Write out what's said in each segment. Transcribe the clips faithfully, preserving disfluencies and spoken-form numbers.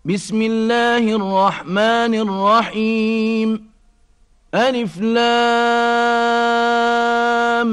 بسم الله الرحمن الرحيم. ألف لام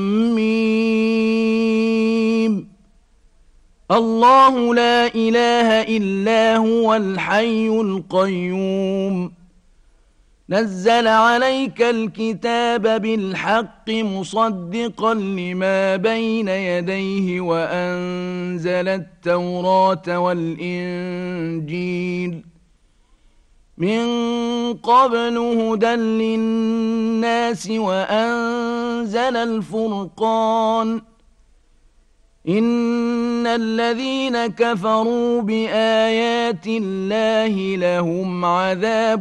ميم. الله لا إله إلا هو الحي القيوم. نزل عليك الكتاب بالحق مصدقا لما بين يديه وأنزل التوراة والإنجيل من قبل هدى للناس وأنزل الفرقان. إن الذين كفروا بآيات الله لهم عذاب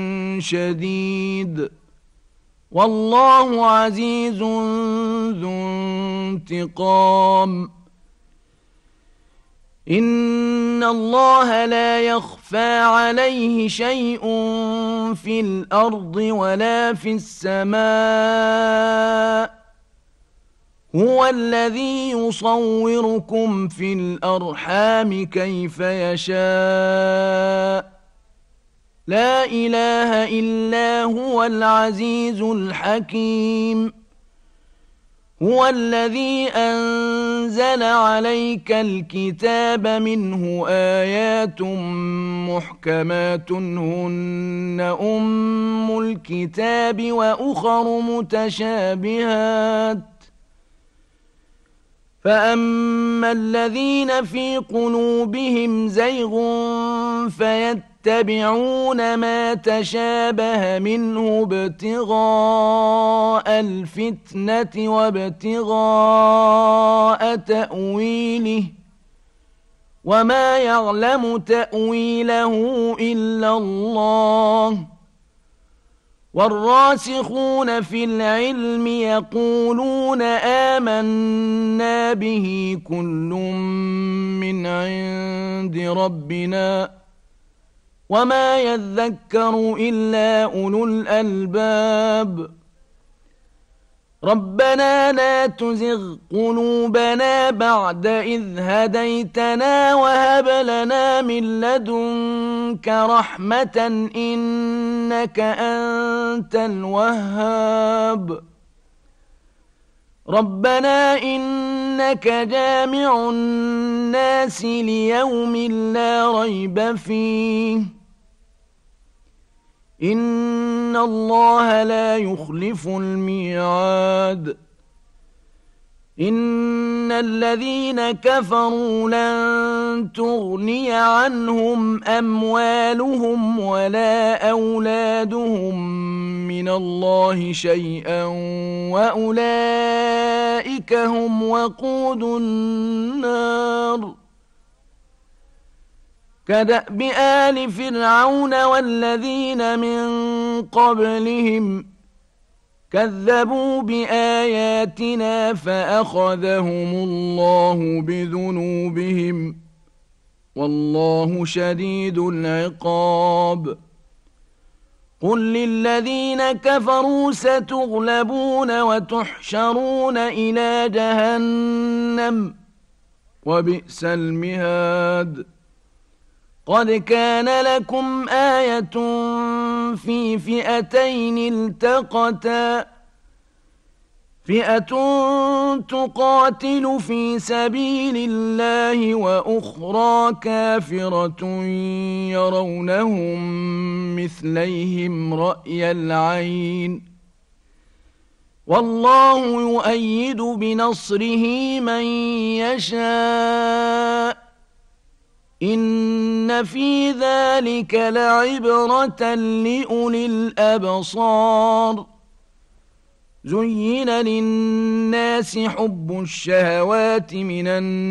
شديد والله عزيز ذو انتقام. إن الله لا يخفى عليه شيء في الأرض ولا في السماء. هو الذي يصوركم في الأرحام كيف يشاء. لا إله إلا هو العزيز الحكيم. هو الذي أنزل عليك الكتاب منه آيات محكمات هن أم الكتاب وأخر متشابهات. فأما الذين في قلوبهم زيغ فيتبعون ما تشابه منه ابتغاء الفتنة وابتغاء تأويله وما يعلم تأويله إلا الله. والراسخون في العلم يقولون آمنا به كل من عند ربنا وما يذكر إلا أولو الألباب. ربنا لا تزغ قلوبنا بعد إذ هديتنا وهب لنا من لدنك رحمة إنك أنت الوهاب. ربنا إنك جامع الناس ليوم لا ريب فيه. إن الله لا يخلف الميعاد. إن الذين كفروا لن تغني عنهم أموالهم ولا أولادهم من الله شيئا وأولئك هم وقود النار. كدأب آل فرعون والذين من قبلهم كذبوا بآياتنا فأخذهم الله بذنوبهم والله شديد العقاب. قل للذين كفروا ستغلبون وتحشرون إلى جهنم وبئس المهاد. قد كان لكم آية في فئتين التقتا فئة تقاتل في سبيل الله وأخرى كافرة يرونهم مثليهم رأي العين والله يؤيد بنصره من يشاء. إن في ذلك لعبرة لأولي الأبصار. زين للناس حب الشهوات من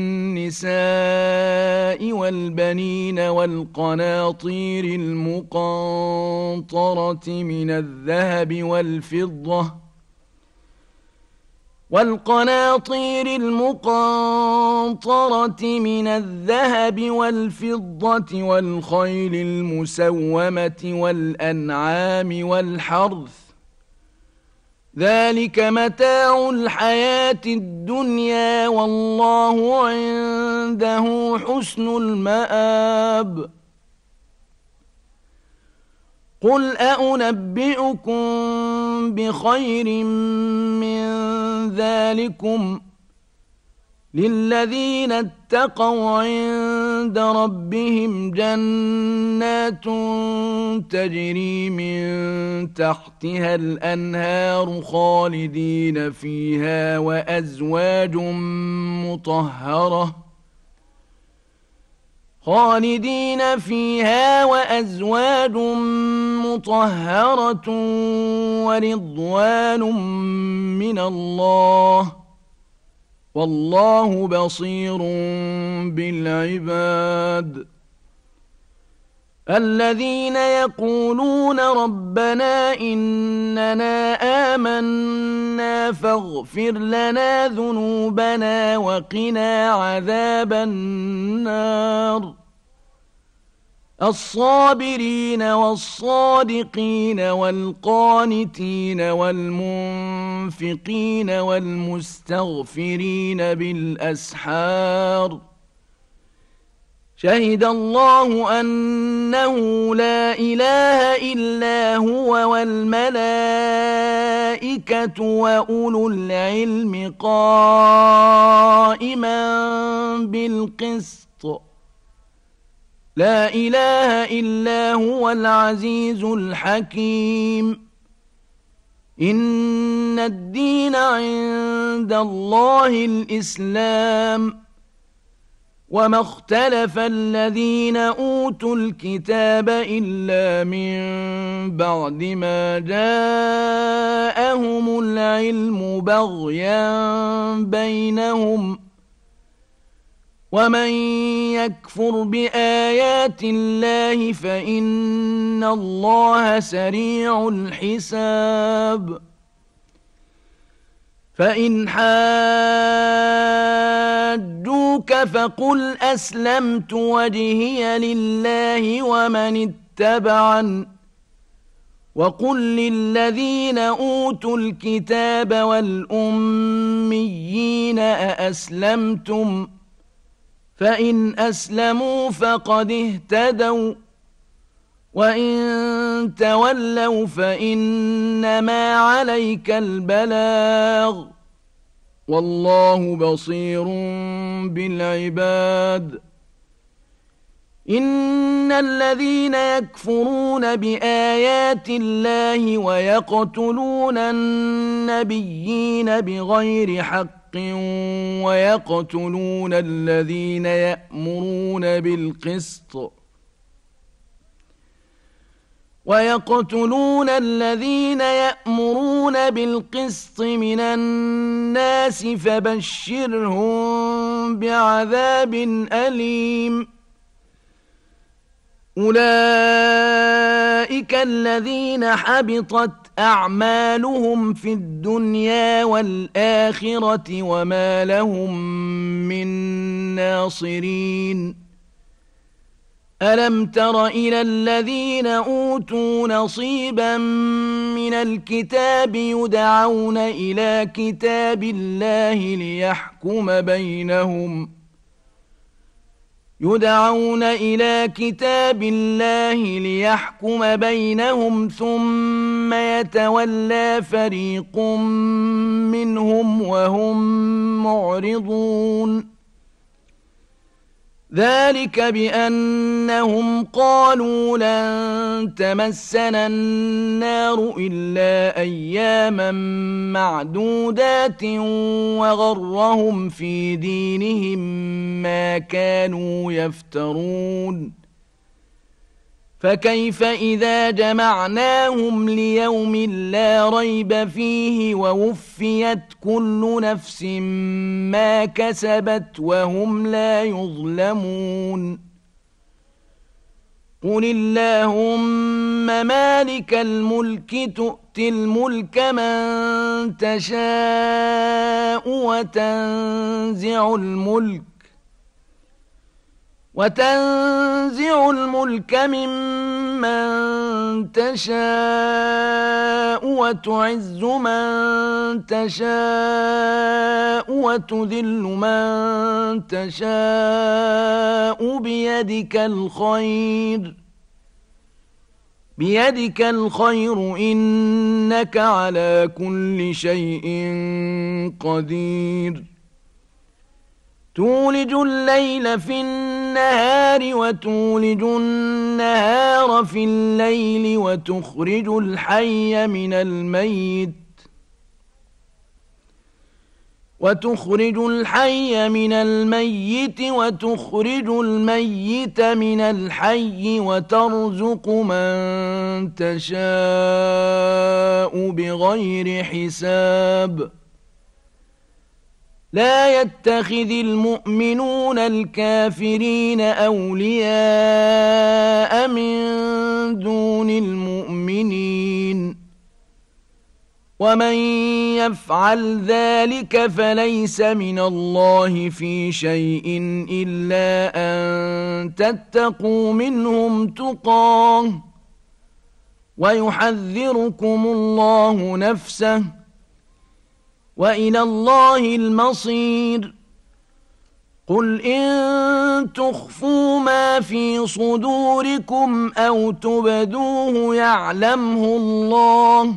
النساء والبنين والقناطير المقنطرة من الذهب والفضة والقناطير المقنطرة من الذهب والفضة والخيل المسومة والأنعام والحرث ذلك متاع الحياة الدنيا والله عنده حسن المآب. قل أأنبئكم بخير من ذلكم للذين اتقوا عند ربهم جنات تجري من تحتها الأنهار خالدين فيها وأزواج مطهرة خالدين فيها وأزواج مطهرة ورضوان من الله والله بصير بالعباد الذين يقولون ربنا إننا آمنا فاغفر لنا ذنوبنا وقنا عذاب النار الصابرين والصادقين والقانتين والمنفقين والمستغفرين بالأسحار شهد الله أنه لا إله إلا هو والملائكة وأولو العلم قائما بالقسط لا إله إلا هو العزيز الحكيم إن الدين عند الله الإسلام وما اختلف الذين أوتوا الكتاب إلا من بعد ما جاءهم العلم بغيا بينهم ومن يكفر بآيات الله فإن الله سريع الحساب فإن حاجوك فقل أسلمت وجهي لله ومن اتبعن وقل للذين أوتوا الكتاب والأميين أأسلمتم فإن أسلموا فقد اهتدوا وإن تولوا فإنما عليك البلاغ والله بصير بالعباد إن الذين يكفرون بآيات الله ويقتلون النبيين بغير حق ويقتلون الذين يأمرون بالقسط ويقتلون الذين يأمرون بالقسط من الناس فبشرهم بعذاب أليم أولئك الذين حبطت أعمالهم في الدنيا والآخرة وما لهم من ناصرين ألم تر إلى الذين أوتوا نصيبا من الكتاب يدعون إلى كتاب الله ليحكم بينهم يدعون إلى كتاب الله ليحكم بينهم ثم يتولى فريق منهم وهم معرضون ذلك بأنهم قالوا لن تمسنا النار إلا أياما معدودات وغرهم في دينهم ما كانوا يفترون فكيف إذا جمعناهم ليوم لا ريب فيه ووفيت كل نفس ما كسبت وهم لا يظلمون قل اللهم مالك الملك تؤتي الملك من تشاء وتنزع الملك وتنزع الملك ممن تشاء وتعز من تشاء وتذل من تشاء بيدك الخير بيدك الخير إنك على كل شيء قدير تولج الليل في النهار وتولج النهار في الليل وتخرج الحي من الميت وتخرج الحي من الميت وتخرج الميت من الحي وترزق من تشاء بغير حساب لا يتخذ المؤمنون الكافرين أولياء من دون المؤمنين ومن يفعل ذلك فليس من الله في شيء إلا أن تتقوا منهم تقاه ويحذركم الله نفسه وإلى الله المصير قل إن تخفوا ما في صدوركم أو تبدوه يعلمه الله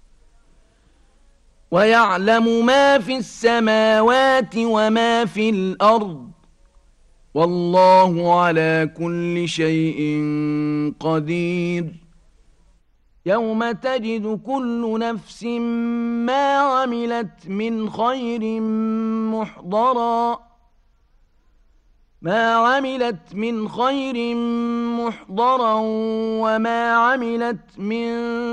ويعلم ما في السماوات وما في الأرض والله على كل شيء قدير يوم تجد كل نفس ما عملت من خير محضرا ما عملت من خير محضرا وما عملت من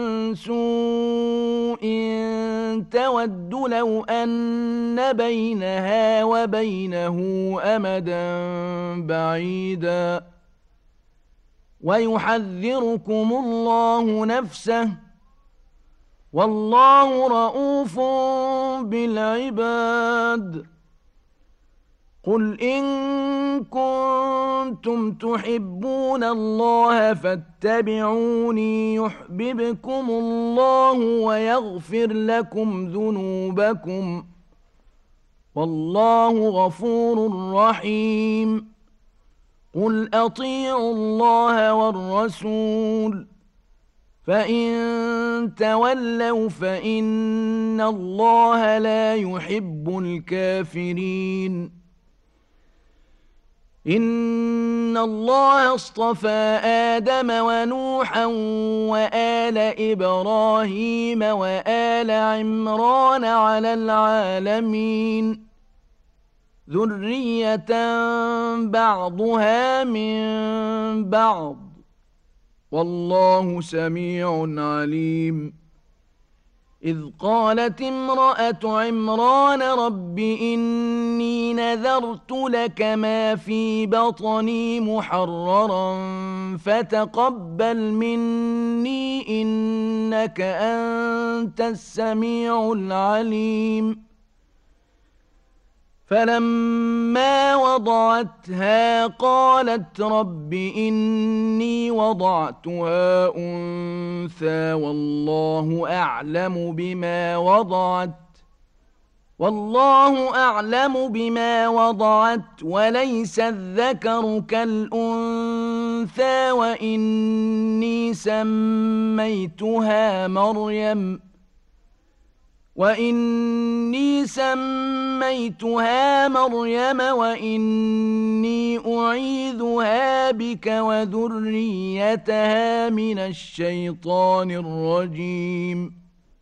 سوء تود لو أن بينها وبينه أمدا بعيدا ويحذركم الله نفسه والله رءوف بالعباد قل إن كنتم تحبون الله فاتبعوني يحببكم الله ويغفر لكم ذنوبكم والله غفور رحيم قل أطيعوا الله والرسول فإن تولوا فإن الله لا يحب الكافرين إن الله اصطفى آدم ونوحا وآل إبراهيم وآل عمران على العالمين ذرية بعضها من بعض والله سميع عليم إذ قالت امرأة عمران رب إني نذرت لك ما في بطني محررا فتقبل مني إنك أنت السميع العليم فلما وضعتها قالت رب إني وضعتها أنثى والله أعلم بما وضعت والله أعلم بما وضعت وليس الذكر كالأنثى وإني سميتها مريم وإني سميتها مريم وإني أعيذها بك وذريتها من الشيطان الرجيم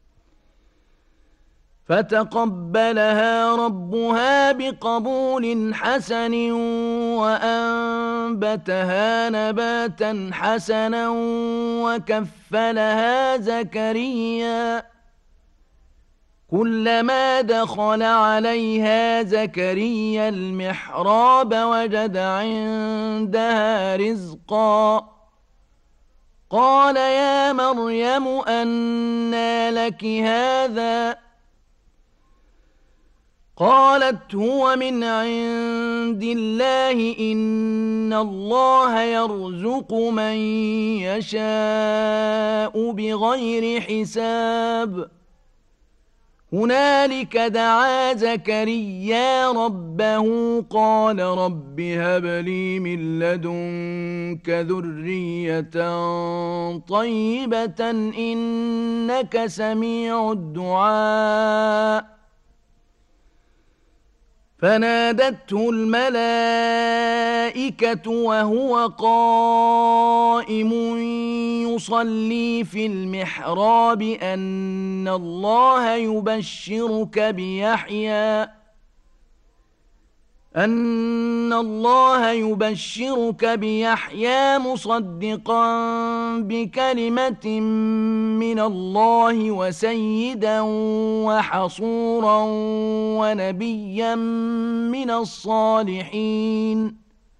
فتقبلها ربها بقبول حسن وأنبتها نباتا حسنا وكفلها زكريا كلما دخل عليها زكريا المحراب وجد عندها رزقا قال يا مريم أنى لك هذا قالت هو من عند الله إن الله يرزق من يشاء بغير حساب هنالك دعا زكريا ربه قال رب هب لي من لدنك ذرية طيبة إنك سميع الدعاء فنادته الملائكة وهو قائم يصلي في المحراب أن الله يبشرك بيحيى أن الله يبشرك بيحيى مصدقا بكلمة من الله وسيدا وحصورا ونبيا من الصالحين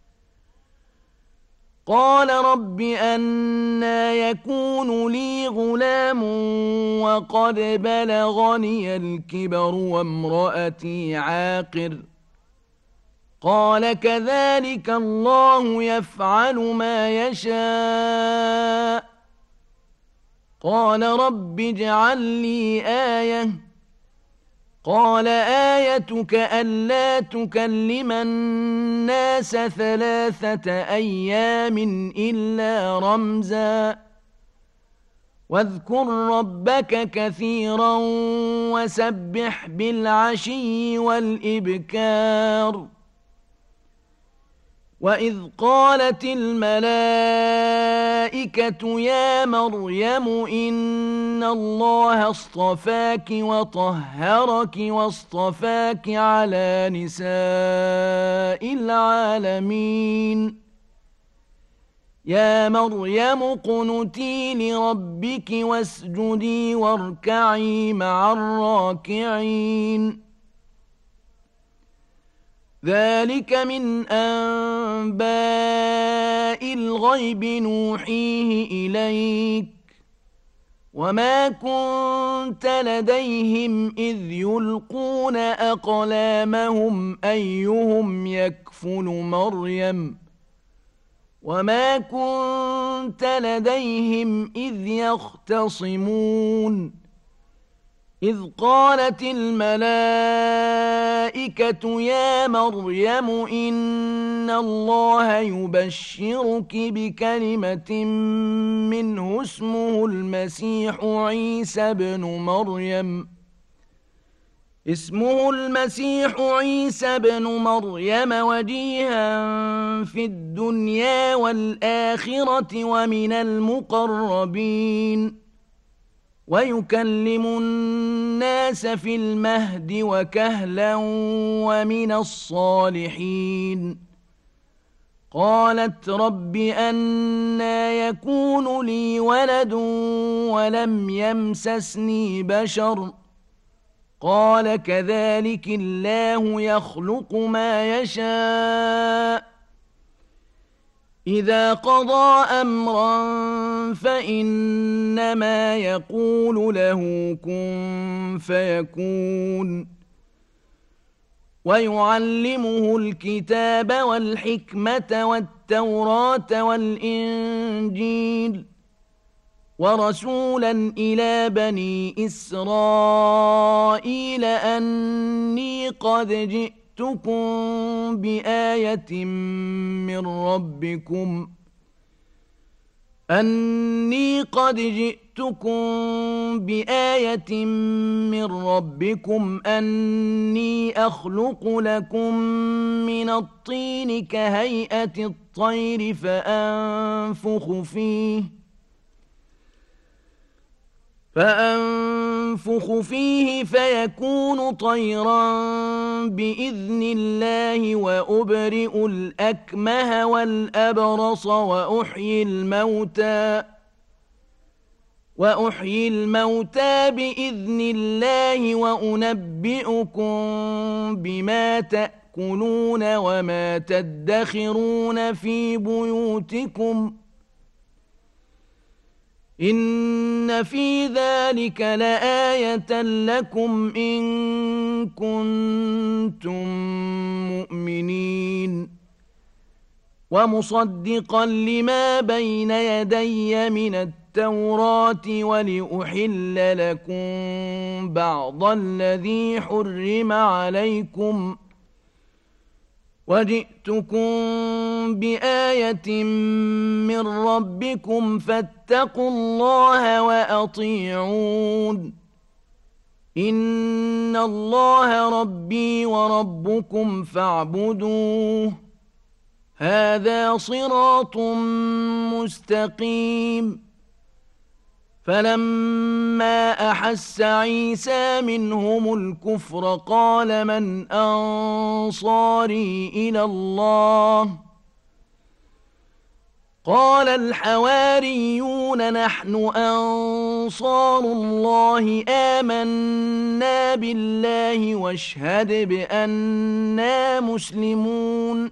قال رب أنى يكون لي غلام وقد بلغني الكبر وامرأتي عاقر قال كذلك الله يفعل ما يشاء قال رب اجعل لي آية قال آيتك ألا تكلم الناس ثلاثة أيام إلا رمزا واذكر ربك كثيرا وسبح بالعشي والإبكار وإذ قالت الملائكة يا مريم إن الله اصطفاك وطهرك واصطفاك على نساء العالمين يا مريم اقنتي لربك واسجدي واركعي مع الراكعين ذلك من أنباء الغيب نوحيه إليك وما كنت لديهم إذ يلقون أقلامهم أيهم يكفل مريم وما كنت لديهم إذ يختصمون إذ قالت الملائكة يا مريم إن الله يبشرك بكلمة منه اسمه المسيح عيسى بن مريم اسمه المسيح عيسى بن مريم وجيها في الدنيا والآخرة ومن المقربين ويكلم الناس في المهد وكهلا ومن الصالحين قالت رب أنى يكون لي ولد ولم يمسسني بشر قال كذلك الله يخلق ما يشاء إذا قضى أمرا فإنما يقول له كن فيكون ويعلمه الكتاب والحكمة والتوراة والإنجيل ورسولا إلى بني إسرائيل أني قد جئت جئتكم بآية من ربكم أني قد جئتكم بآية من ربكم أني أخلق لكم من الطين كهيئة الطير فأنفخ فيه فأنفخ فيه فيكون طيرا بإذن الله وأبرئ الأكمه والأبرص وأحيي الموتى وأحيي الموتى بإذن الله وأنبئكم بما تأكلون وما تدخرون في بيوتكم إن في ذلك لآية لكم إن كنتم مؤمنين ومصدقا لما بين يدي من التوراة التوراة ولأحل لكم بعض الذي حرم عليكم وجئتكم بآية من ربكم فاتقوا الله وأطيعون إن الله ربي وربكم فاعبدوه هذا صراط مستقيم فلما أحس عيسى منهم الكفر قال من أنصاري إلى الله قال الحواريون نحن أنصار الله آمنا بالله واشهد بأننا مسلمون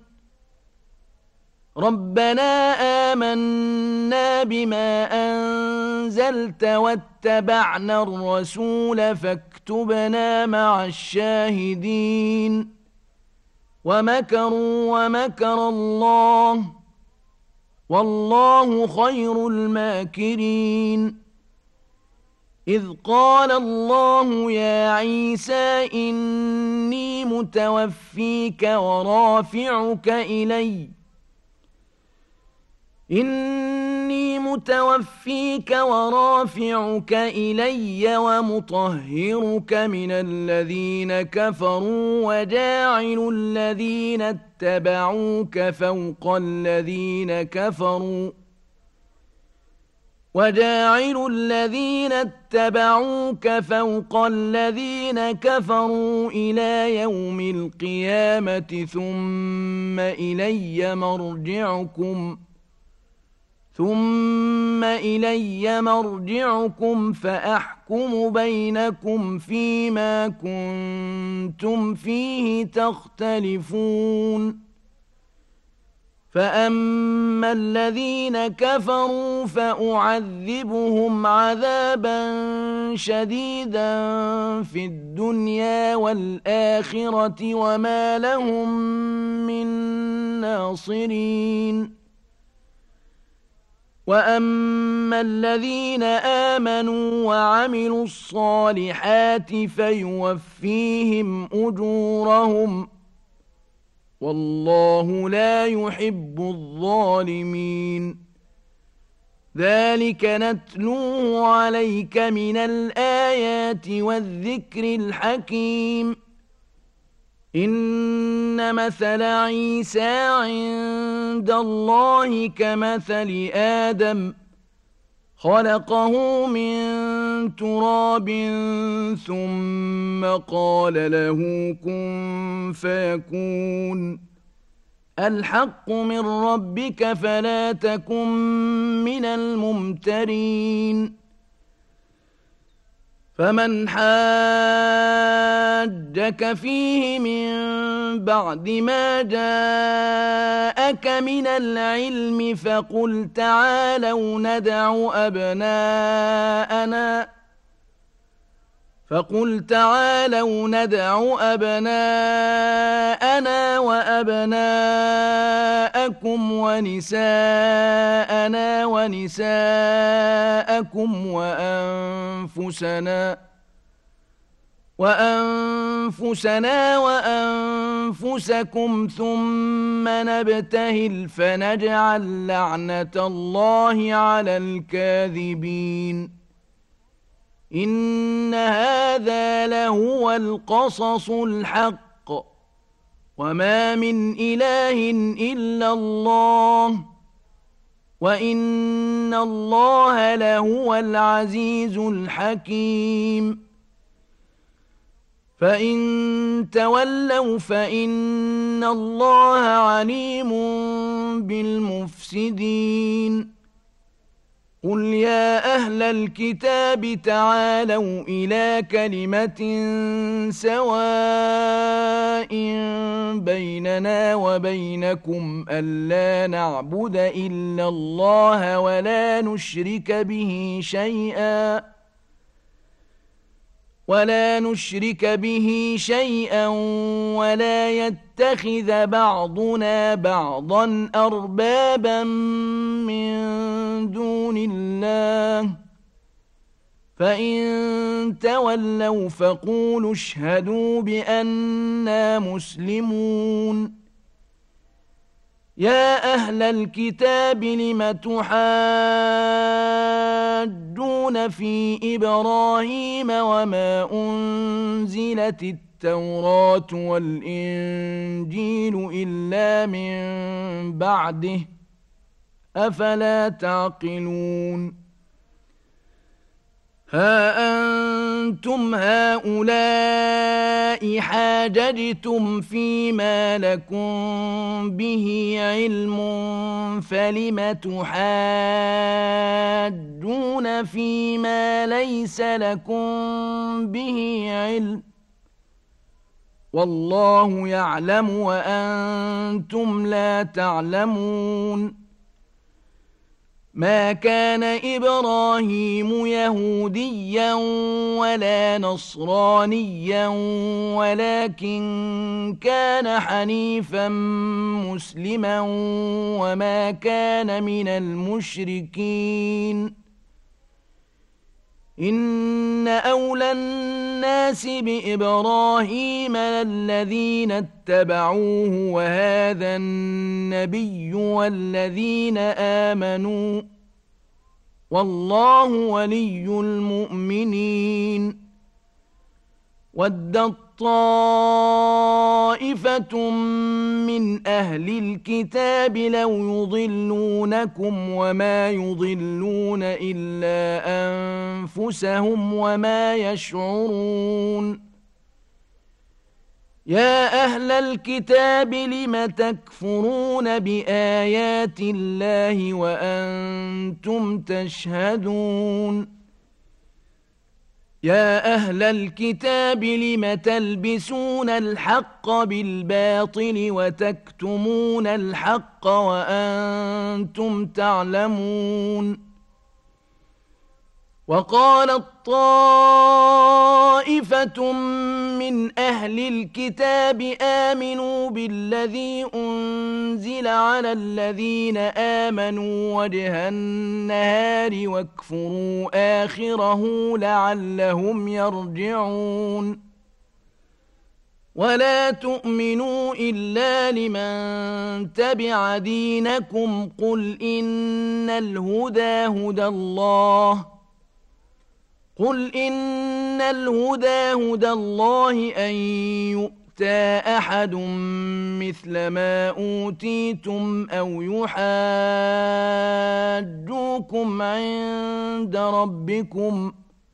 ربنا آمنا بما أنزلت واتبعنا الرسول فاكتبنا مع الشاهدين ومكروا ومكر الله والله خير الماكرين إذ قال الله يا عيسى إني متوفيك ورافعك إلي إني متوفيك ورافعك إلي ومطهرك من الذين كفروا وجاعل الذين اتبعوك فوق الذين كفروا وجاعل الذين اتبعوك فوق الذين كفروا إلى يوم القيامة ثم إلي مرجعكم ثم إلي مرجعكم فأحكم بينكم فيما كنتم فيه تختلفون فأما الذين كفروا فأعذبهم عذابا شديدا في الدنيا والآخرة وما لهم من ناصرين وأما الذين آمنوا وعملوا الصالحات فيوفيهم أجورهم والله لا يحب الظالمين ذلك نتلوه عليك من الآيات والذكر الحكيم إن مثل عيسى عند الله كمثل آدم خلقه من تراب ثم قال له كن فيكون الحق من ربك فلا تكن من الممترين فمن حاجك فيه من بعد ما جاءك من العلم فقل تعالوا ندع أبناءنا فقل تعالوا ندع أبناءنا وأبناءكم ونساءنا ونساءكم وأنفسنا وأنفسنا وأنفسكم ثم نبتهل فنجعل لعنة الله على الكاذبين إن هذا لهو القصص الحق وما من إله إلا الله وإن الله لهو العزيز الحكيم فإن تولوا فإن الله عليم بالمفسدين قل يا أهل الكتاب تعالوا إلى كلمة سواء بيننا وبينكم ألا نعبد إلا الله ولا نشرك به شيئا ولا نشرك به شيئا ولا يتخذ بعضنا بعضا أربابا من دون الله فإن تولوا فقولوا اشهدوا بأننا مسلمون. يا أهل الكتاب لم تحاجون في إبراهيم وما أنزلت التوراة والإنجيل إلا من بعده أفلا تعقلون. ها أنتم هؤلاء حاججتم فيما لكم به علم فلم تحاجون فيما ليس لكم به علم والله يعلم وأنتم لا تعلمون. ما كان إبراهيم يهوديا ولا نصرانيا ولكن كان حنيفا مسلما وما كان من المشركين. إن أولى الناس بإبراهيم للذين اتبعوه وهذا النبي والذين آمنوا والله ولي المؤمنين. ودت طائفة من أهل الكتاب لو يضلونكم وما يضلون إلا أنفسهم وما يشعرون. يا أهل الكتاب لم تكفرون بآيات الله وأنتم تشهدون. يا أهل الكتاب لم تلبسون الحق بالباطل وتكتمون الحق وأنتم تعلمون. وقالت طائفة من أهل الكتاب آمنوا بالذي أنزل على الذين آمنوا وجه النهار واكفروا آخره لعلهم يرجعون. ولا تؤمنوا إلا لمن تبع دينكم قل إن الهدى هدى الله قل إن الهدى هدى الله أن يؤتى أحد مثل ما أوتيتم أو يحاجوكم عند ربكم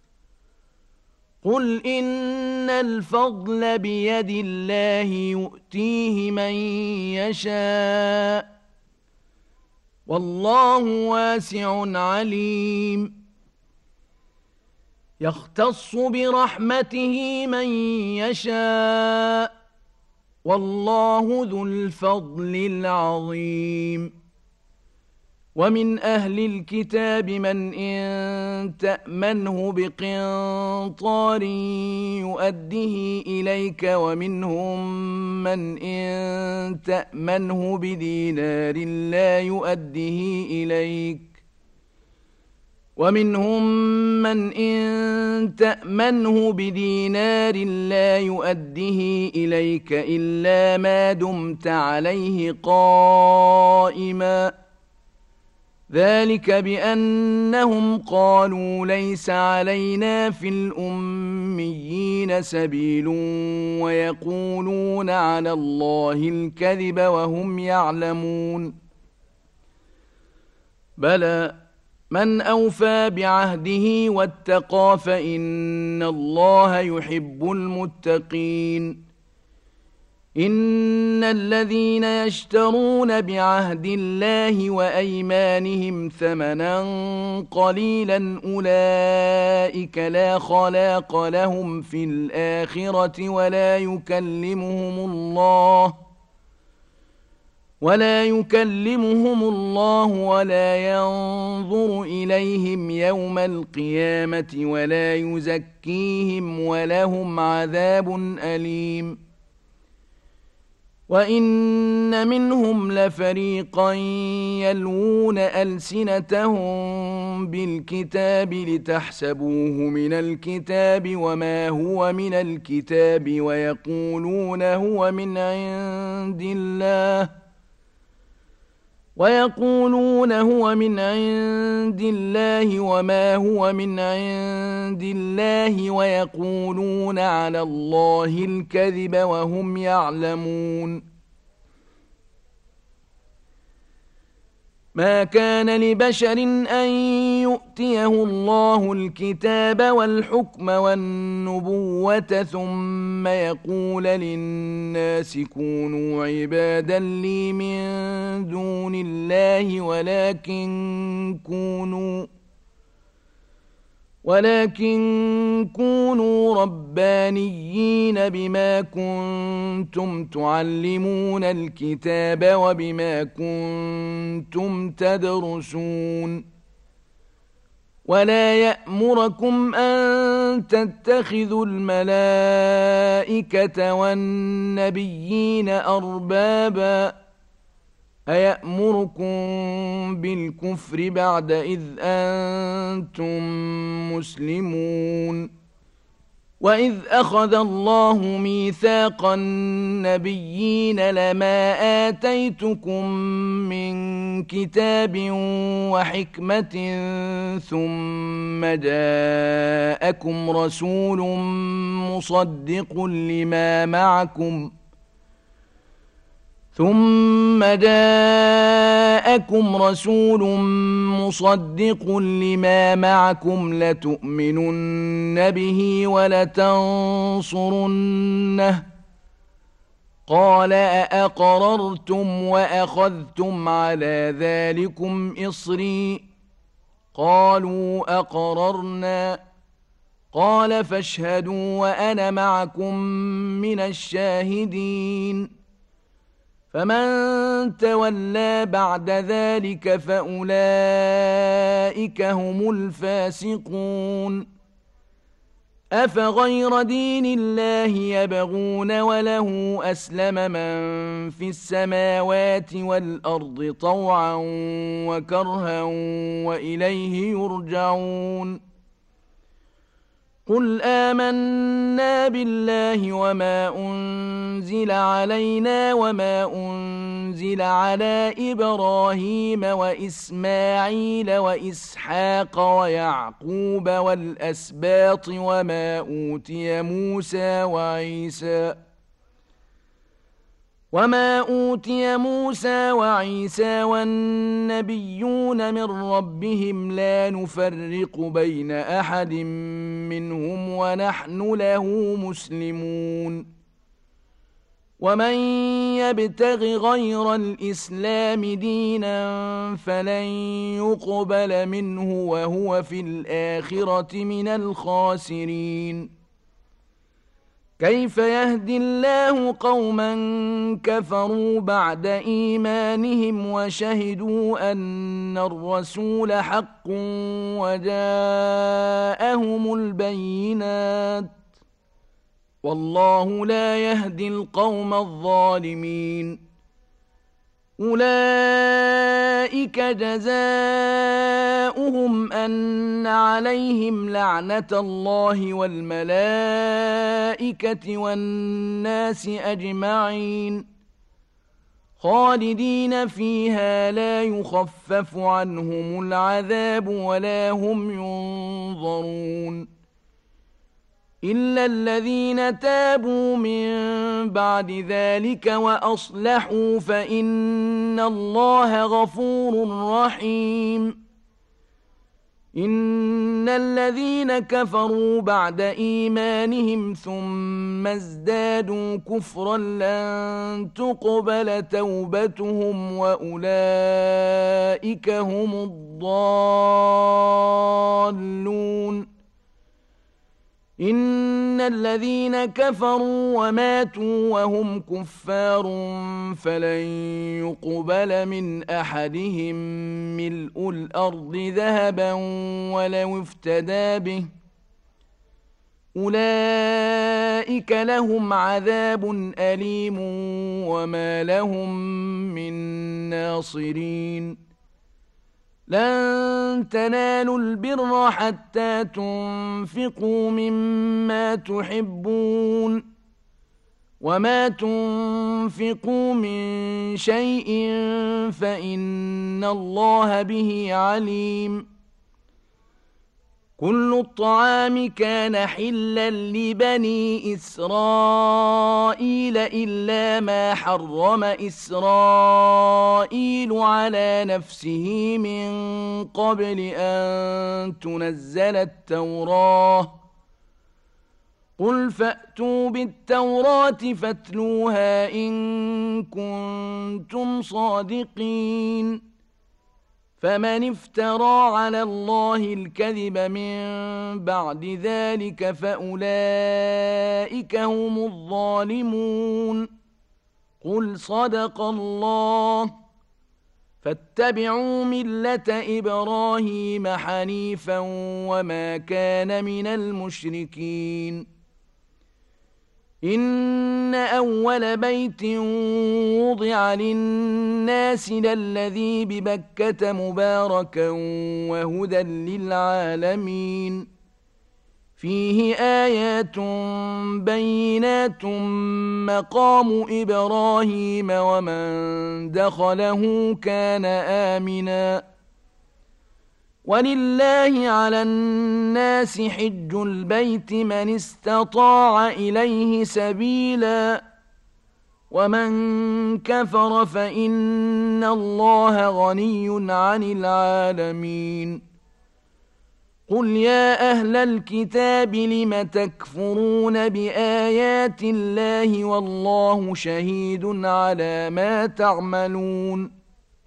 قل إن الفضل بيد الله يؤتيه من يشاء والله واسع عليم. يختص برحمته من يشاء والله ذو الفضل العظيم. ومن أهل الكتاب من إن تأمنه بقنطار يؤده إليك ومنهم من إن تأمنه بدينار لا يؤده إليك ومنهم من إن تأمنه بدينار لا يؤده إليك إلا ما دمت عليه قائما ذلك بأنهم قالوا ليس علينا في الأميين سبيل ويقولون على الله الكذب وهم يعلمون. بلى من أوفى بعهده واتقى فإن الله يحب المتقين. إن الذين يشترون بعهد الله وأيمانهم ثمنا قليلا أولئك لا خلاق لهم في الآخرة ولا يكلمهم الله ولا يكلمهم الله ولا ينظر إليهم يوم القيامة ولا يزكيهم ولهم عذاب أليم. وإن منهم لفريقا يلوون ألسنتهم بالكتاب لتحسبوه من الكتاب وما هو من الكتاب ويقولون هو من عند الله ويقولون هو من عند الله وما هو من عند الله ويقولون على الله الكذب وهم يعلمون. ما كان لبشر أن يؤتيه الله الكتاب والحكم والنبوة ثم يقول للناس كونوا عبادا لي من دون الله ولكن كونوا ولكن كونوا ربانيين بما كنتم تعلمون الكتاب وبما كنتم تدرسون. ولا يأمركم أن تتخذوا الملائكة والنبيين أربابا أيأمركم بالكفر بعد إذ أنتم مسلمون. وإذ أخذ الله ميثاق النبيين لما آتيتكم من كتاب وحكمة ثم جاءكم رسول مصدق لما معكم ثم جاءكم رسول مصدق لما معكم لتؤمنن به ولتنصرنه قال أأقررتم وأخذتم على ذلكم إصري قالوا أقررنا قال فاشهدوا وأنا معكم من الشاهدين. فمن تولى بعد ذلك فأولئك هم الفاسقون. أفغير دين الله يبغون وله أسلم من في السماوات والأرض طوعا وكرها وإليه يرجعون. قل آمنا بالله وما أنزل علينا وما أنزل على إبراهيم وإسماعيل وإسحاق ويعقوب والأسباط وما أوتي موسى وعيسى وما أوتي موسى وعيسى والنبيون من ربهم لا نفرق بين أحد منهم ونحن له مسلمون. ومن يبتغ غير الإسلام دينا فلن يقبل منه وهو في الآخرة من الخاسرين. كيف يهدي الله قوما كفروا بعد إيمانهم وشهدوا أن الرسول حق وجاءهم البينات والله لا يهدي القوم الظالمين. أولئك جزاؤهم أن عليهم لعنة الله والملائكة والناس أجمعين خالدين فيها لا يخفف عنهم العذاب ولا هم ينظرون إلا الذين تابوا من بعد ذلك وأصلحوا فإن الله غفور رحيم. إن الذين كفروا بعد إيمانهم ثم ازدادوا كفرا لن تقبل توبتهم وأولئك هم الضالون. إن الذين كفروا وماتوا وهم كفار فلن يقبل من أحدهم ملء الأرض ذهبا ولو افتدى به أولئك لهم عذاب أليم وما لهم من ناصرين لن تنالوا البر حتى تنفقوا مما تحبون وما تنفقوا من شيء فإن الله به عليم كل الطعام كان حلا لبني إسرائيل إلا ما حرم إسرائيل على نفسه من قبل أن تنزل التوراة قل فأتوا بالتوراة فاتلوها إن كنتم صادقين فمن افترى على الله الكذب من بعد ذلك فأولئك هم الظالمون قل صدق الله فاتبعوا ملة إبراهيم حنيفا وما كان من المشركين إن أول بيت وضع للناس للذي ببكة مباركا وهدى للعالمين فيه آيات بينات مقام إبراهيم ومن دخله كان آمنا ولله على الناس حج البيت من استطاع إليه سبيلا ومن كفر فإن الله غني عن العالمين قل يا أهل الكتاب لم تكفرون بآيات الله والله شهيد على ما تعملون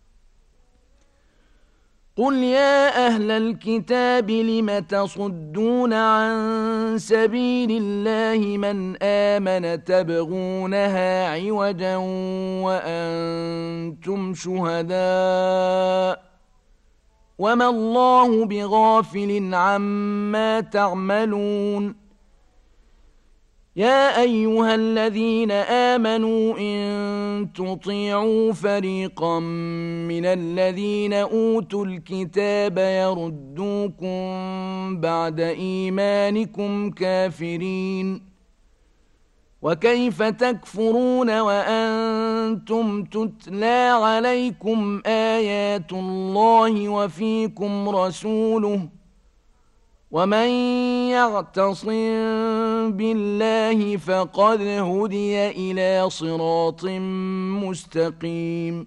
قل يا أهل الكتاب لم تصدون عن سبيل الله من آمن تبغونها عوجا وأنتم شهداء وما الله بغافل عما تعملون يا أيها الذين آمنوا إن تطيعوا فريقا من الذين أوتوا الكتاب يردوكم بعد إيمانكم كافرين وكيف تكفرون وأنتم تتلى عليكم آيات الله وفيكم رسوله ومن يعتصم بالله فقد هدي إلى صراط مستقيم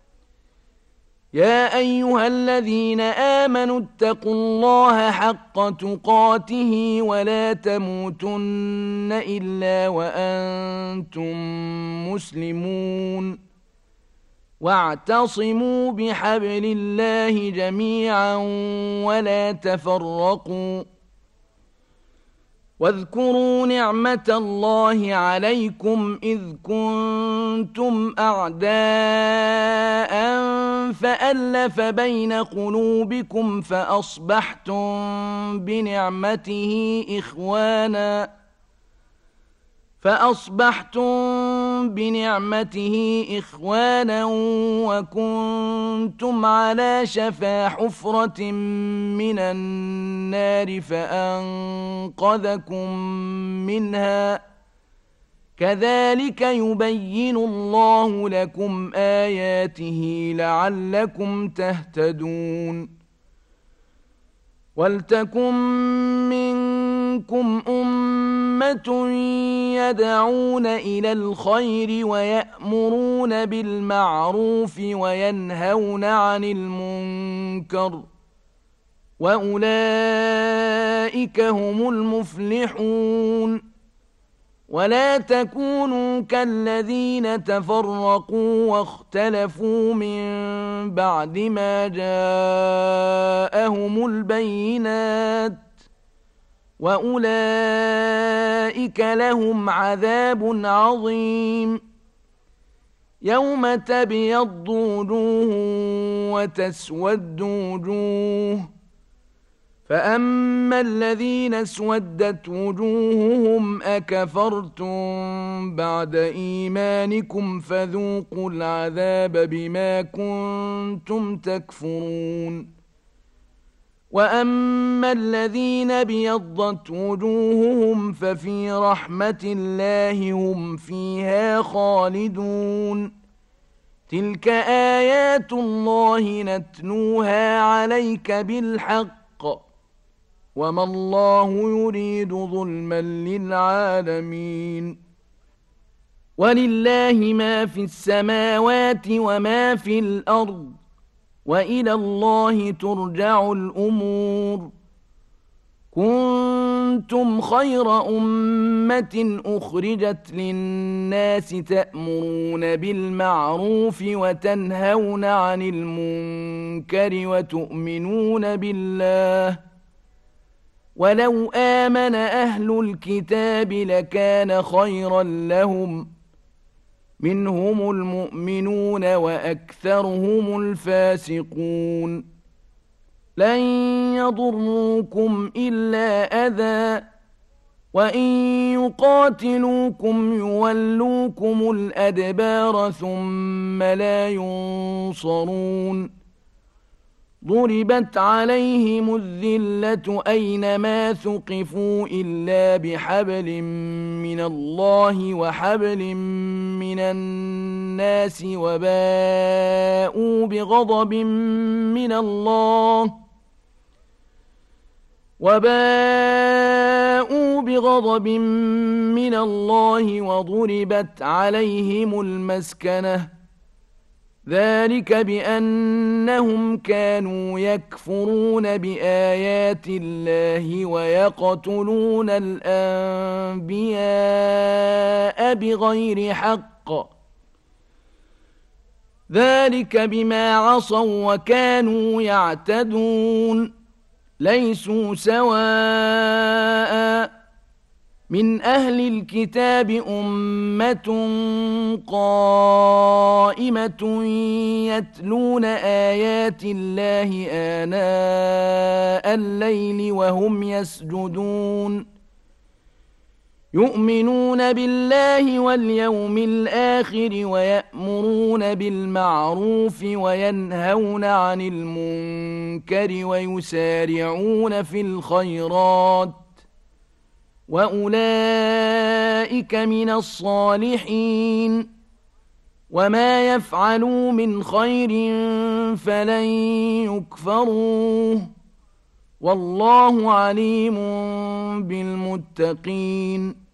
يا أيها الذين آمنوا اتقوا الله حق تقاته ولا تموتن إلا وأنتم مسلمون واعتصموا بحبل الله جميعا ولا تفرقوا واذكروا نعمة الله عليكم إذ كنتم أعداء فألف بين قلوبكم فأصبحتم بنعمته إخوانا فأصبحتم بنعمته إخوانا وكنتم على شفا حفرة من النار فأنقذكم منها كذلك يبين الله لكم آياته لعلكم تهتدون ولتكن منكم أمة يدعون إلى الخير ويأمرون بالمعروف وينهون عن المنكر وأولئك هم المفلحون ولا تكونوا كالذين تفرقوا واختلفوا من بعد ما جاءهم البينات وأولئك لهم عذاب عظيم يوم تبيض وجوه وتسود وجوه فأما الذين اسودت وجوههم أكفرتم بعد إيمانكم فذوقوا العذاب بما كنتم تكفرون وأما الذين ابيضت وجوههم ففي رحمة الله هم فيها خالدون تلك آيات الله نتلوها عليك بالحق وما الله يريد ظلما للعالمين ولله ما في السماوات وما في الأرض وإلى الله ترجع الأمور كنتم خير أمة أخرجت للناس تأمرون بالمعروف وتنهون عن المنكر وتؤمنون بالله ولو آمن أهل الكتاب لكان خيرا لهم منهم المؤمنون وأكثرهم الفاسقون لن يضروكم إلا أذى وإن يقاتلوكم يولوكم الأدبار ثم لا ينصرون ضربت عليهم الذلة أينما ثقفوا إلا بحبل من الله وحبل من الناس وباءوا بغضب من الله وباءوا بغضب من الله وضربت عليهم المسكنة ذلك بأنهم كانوا يكفرون بآيات الله ويقتلون الأنبياء بغير حق ذلك بما عصوا وكانوا يعتدون ليسوا سواء من أهل الكتاب أمة قائمة يتلون آيات الله آناء الليل وهم يسجدون يؤمنون بالله واليوم الآخر ويأمرون بالمعروف وينهون عن المنكر ويسارعون في الخيرات وأولئك من الصالحين وما يفعلوا من خير فلن يكفروه والله عليم بالمتقين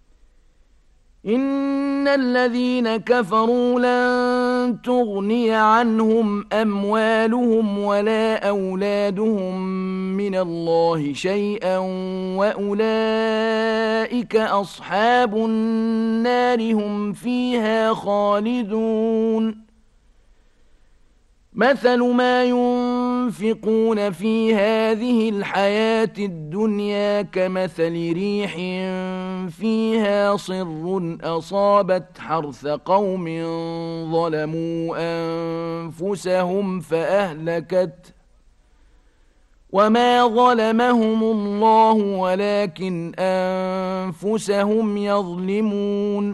إن الذين كفروا لن تغني عنهم أموالهم ولا أولادهم من الله شيئا وأولئك أصحاب النار هم فيها خالدون مثل ما ينفقون في هذه الحياة الدنيا كمثل ريح فيها صر أصابت حرث قوم ظلموا أنفسهم فأهلكت وما ظلمهم الله ولكن أنفسهم يظلمون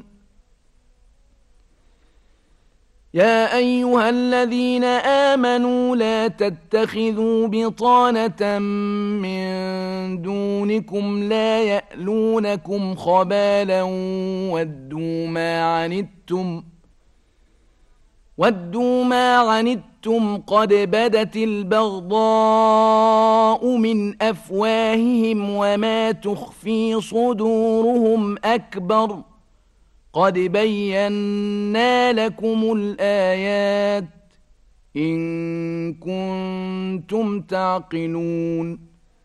يا أيها الذين آمنوا لا تتخذوا بطانة من دونكم لا يألونكم خبالا ودوا ما عنتم ودوا ما عنتم قد بدت البغضاء من أفواههم وما تخفي صدورهم أكبر قد بينا لكم الآيات إن كنتم تعقلون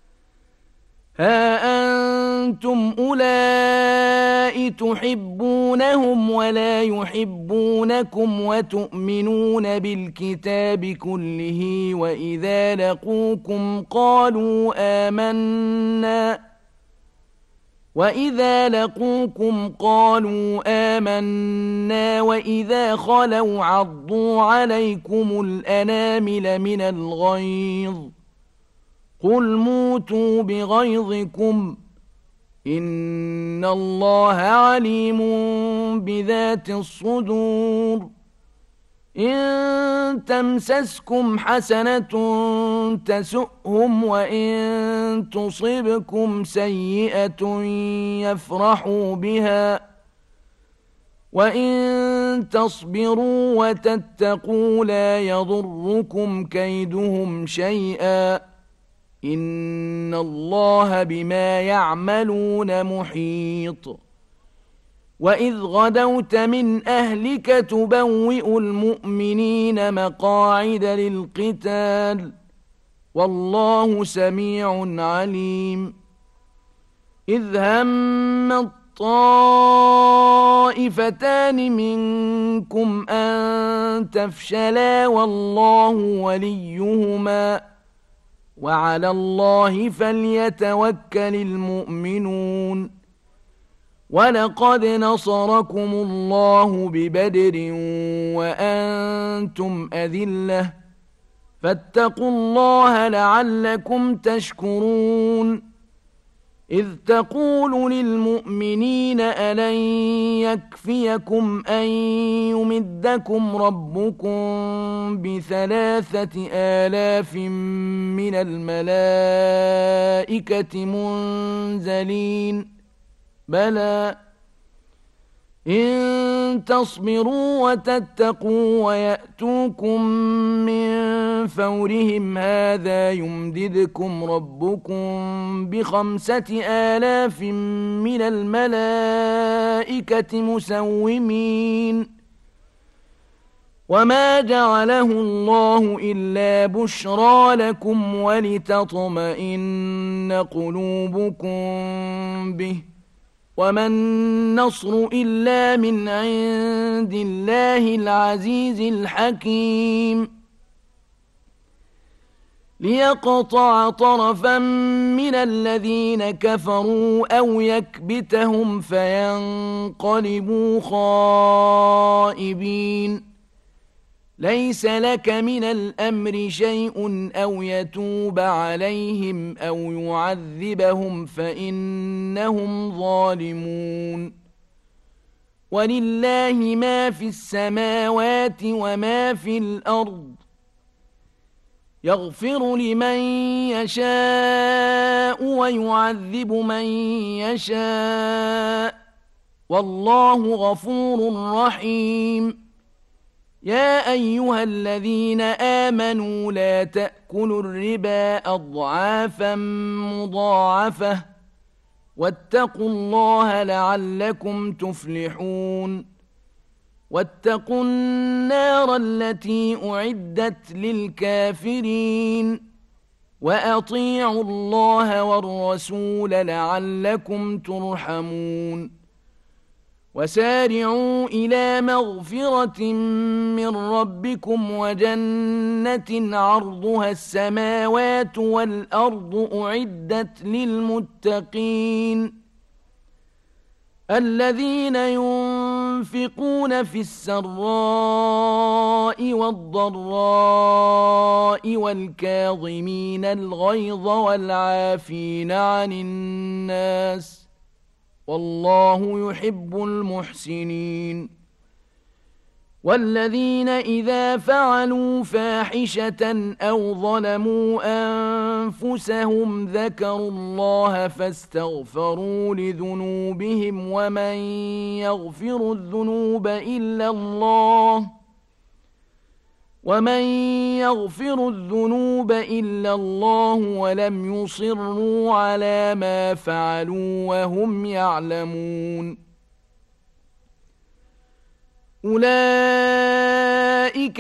ها أنتم أولئك تحبونهم ولا يحبونكم وتؤمنون بالكتاب كله وإذا لقوكم قالوا آمنا وإذا لقوكم قالوا آمنا وإذا خلوا عضوا عليكم الأنامل من الغيظ قل موتوا بغيظكم إن الله عليم بذات الصدور إن تمسسكم حسنة تسؤهم وإن تصبكم سيئة يفرحوا بها وإن تصبروا وتتقوا لا يضركم كيدهم شيئا إن الله بما يعملون محيط وإذ غدوت من أهلك تبوئ المؤمنين مقاعد للقتال والله سميع عليم إذ هم الطائفتان منكم أن تفشلا والله وليهما وعلى الله فليتوكل المؤمنون ولقد نصركم الله ببدر وأنتم أذلة فاتقوا الله لعلكم تشكرون إذ تقول للمؤمنين ألن يكفيكم أن يمدكم ربكم بثلاثة آلاف من الملائكة منزلين بلى إن تصبروا وتتقوا ويأتوكم من فورهم هذا يمددكم ربكم بخمسة آلاف من الملائكة مسومين وما جعله الله إلا بشرى لكم ولتطمئن قلوبكم به وما النصر إلا من عند الله العزيز الحكيم ليقطع طرفا من الذين كفروا أو يكبتهم فينقلبوا خائبين ليس لك من الأمر شيء أو يتوب عليهم أو يعذبهم فإنهم ظالمون ولله ما في السماوات وما في الأرض يغفر لمن يشاء ويعذب من يشاء والله غفور رحيم يا أيها الذين آمنوا لا تأكلوا الربا أضعافا مضاعفة واتقوا الله لعلكم تفلحون واتقوا النار التي أعدت للكافرين وأطيعوا الله والرسول لعلكم ترحمون وسارعوا إلى مغفرة من ربكم وجنة عرضها السماوات والأرض أعدت للمتقين الذين ينفقون في السراء والضراء والكاظمين الغيظ والعافين عن الناس والله يحب المحسنين والذين إذا فعلوا فاحشة أو ظلموا أنفسهم ذكروا الله فاستغفروا لذنوبهم ومن يغفر الذنوب إلا الله ومن يغفر الذنوب إلا الله ولم يصروا على ما فعلوا وهم يعلمون أولئك